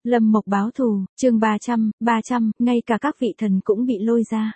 Lâm Mộc báo thù, chương 300, ngay cả các vị thần cũng bị lôi ra.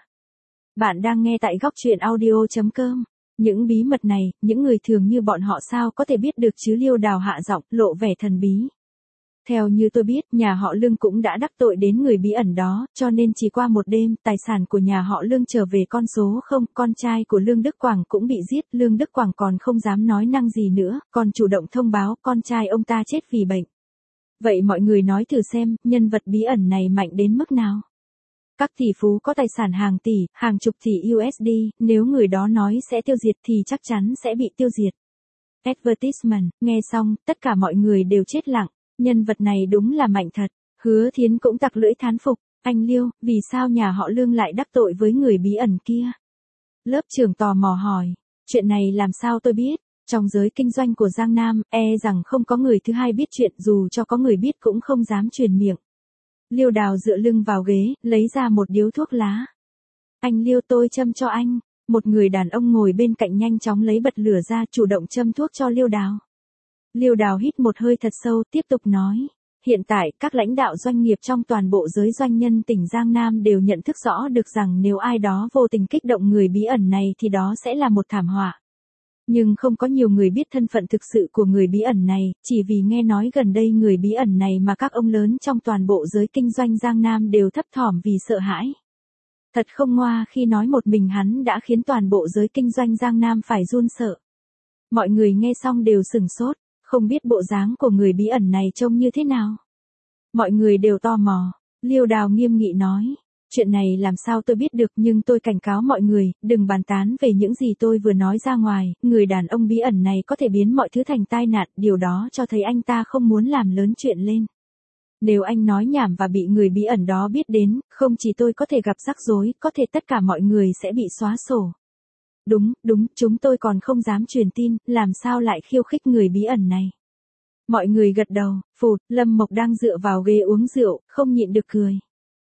Bạn đang nghe tại góc truyện audio.com. Những bí mật này, những người thường như bọn họ sao có thể biết được chứ? Liêu Đào hạ giọng, lộ vẻ thần bí. Theo như tôi biết, nhà họ Lương cũng đã đắc tội đến người bí ẩn đó, cho nên chỉ qua một đêm, tài sản của nhà họ Lương trở về con số 0, con trai của Lương Đức Quảng cũng bị giết, Lương Đức Quảng còn không dám nói năng gì nữa, còn chủ động thông báo con trai ông ta chết vì bệnh. Vậy mọi người nói thử xem, nhân vật bí ẩn này mạnh đến mức nào? Các tỷ phú có tài sản hàng tỷ, hàng chục tỷ USD, nếu người đó nói sẽ tiêu diệt thì chắc chắn sẽ bị tiêu diệt. Advertisement, nghe xong, tất cả mọi người đều chết lặng, nhân vật này đúng là mạnh thật. Hứa Thiến cũng tặc lưỡi thán phục, anh Liêu, vì sao nhà họ Lương lại đắc tội với người bí ẩn kia? Lớp trưởng tò mò hỏi, chuyện này làm sao tôi biết? Trong giới kinh doanh của Giang Nam, rằng không có người thứ hai biết chuyện, dù cho có người biết cũng không dám truyền miệng. Liêu Đào dựa lưng vào ghế, lấy ra một điếu thuốc lá. Anh Liêu, tôi châm cho anh. Một người đàn ông ngồi bên cạnh nhanh chóng lấy bật lửa ra, chủ động châm thuốc cho Liêu Đào. Liêu Đào hít một hơi thật sâu, tiếp tục nói. Hiện tại, các lãnh đạo doanh nghiệp trong toàn bộ giới doanh nhân tỉnh Giang Nam đều nhận thức rõ được rằng nếu ai đó vô tình kích động người bí ẩn này thì đó sẽ là một thảm họa. Nhưng không có nhiều người biết thân phận thực sự của người bí ẩn này, chỉ vì nghe nói gần đây người bí ẩn này mà các ông lớn trong toàn bộ giới kinh doanh Giang Nam đều thấp thỏm vì sợ hãi. Thật không ngoa khi nói một mình hắn đã khiến toàn bộ giới kinh doanh Giang Nam phải run sợ. Mọi người nghe xong đều sửng sốt, không biết bộ dáng của người bí ẩn này trông như thế nào. Mọi người đều tò mò, Liêu Đào nghiêm nghị nói. Chuyện này làm sao tôi biết được, nhưng tôi cảnh cáo mọi người, đừng bàn tán về những gì tôi vừa nói ra ngoài, người đàn ông bí ẩn này có thể biến mọi thứ thành tai nạn, điều đó cho thấy anh ta không muốn làm lớn chuyện lên. Nếu anh nói nhảm và bị người bí ẩn đó biết đến, không chỉ tôi có thể gặp rắc rối, có thể tất cả mọi người sẽ bị xóa sổ. Đúng, chúng tôi còn không dám truyền tin, làm sao lại khiêu khích người bí ẩn này. Mọi người gật đầu, phụt, Lâm Mộc đang dựa vào ghế uống rượu, không nhịn được cười.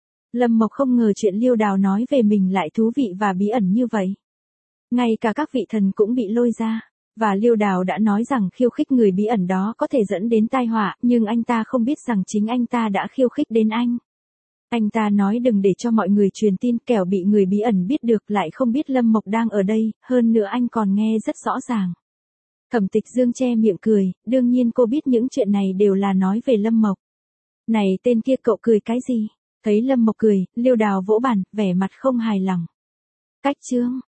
Lâm Mộc không ngờ chuyện Liêu Đào nói về mình lại thú vị và bí ẩn như vậy. Ngay cả các vị thần cũng bị lôi ra, và Liêu Đào đã nói rằng khiêu khích người bí ẩn đó có thể dẫn đến tai họa, nhưng anh ta không biết rằng chính anh ta đã khiêu khích đến anh. Anh ta nói đừng để cho mọi người truyền tin, kẻo bị người bí ẩn biết được, lại không biết Lâm Mộc đang ở đây, hơn nữa anh còn nghe rất rõ ràng. Thẩm Tịch Dương che miệng cười, đương nhiên cô biết những chuyện này đều là nói về Lâm Mộc. Này tên kia, cậu cười cái gì? Thấy Lâm Mộc cười, Liêu Đào vỗ bàn, vẻ mặt không hài lòng. Cách chương.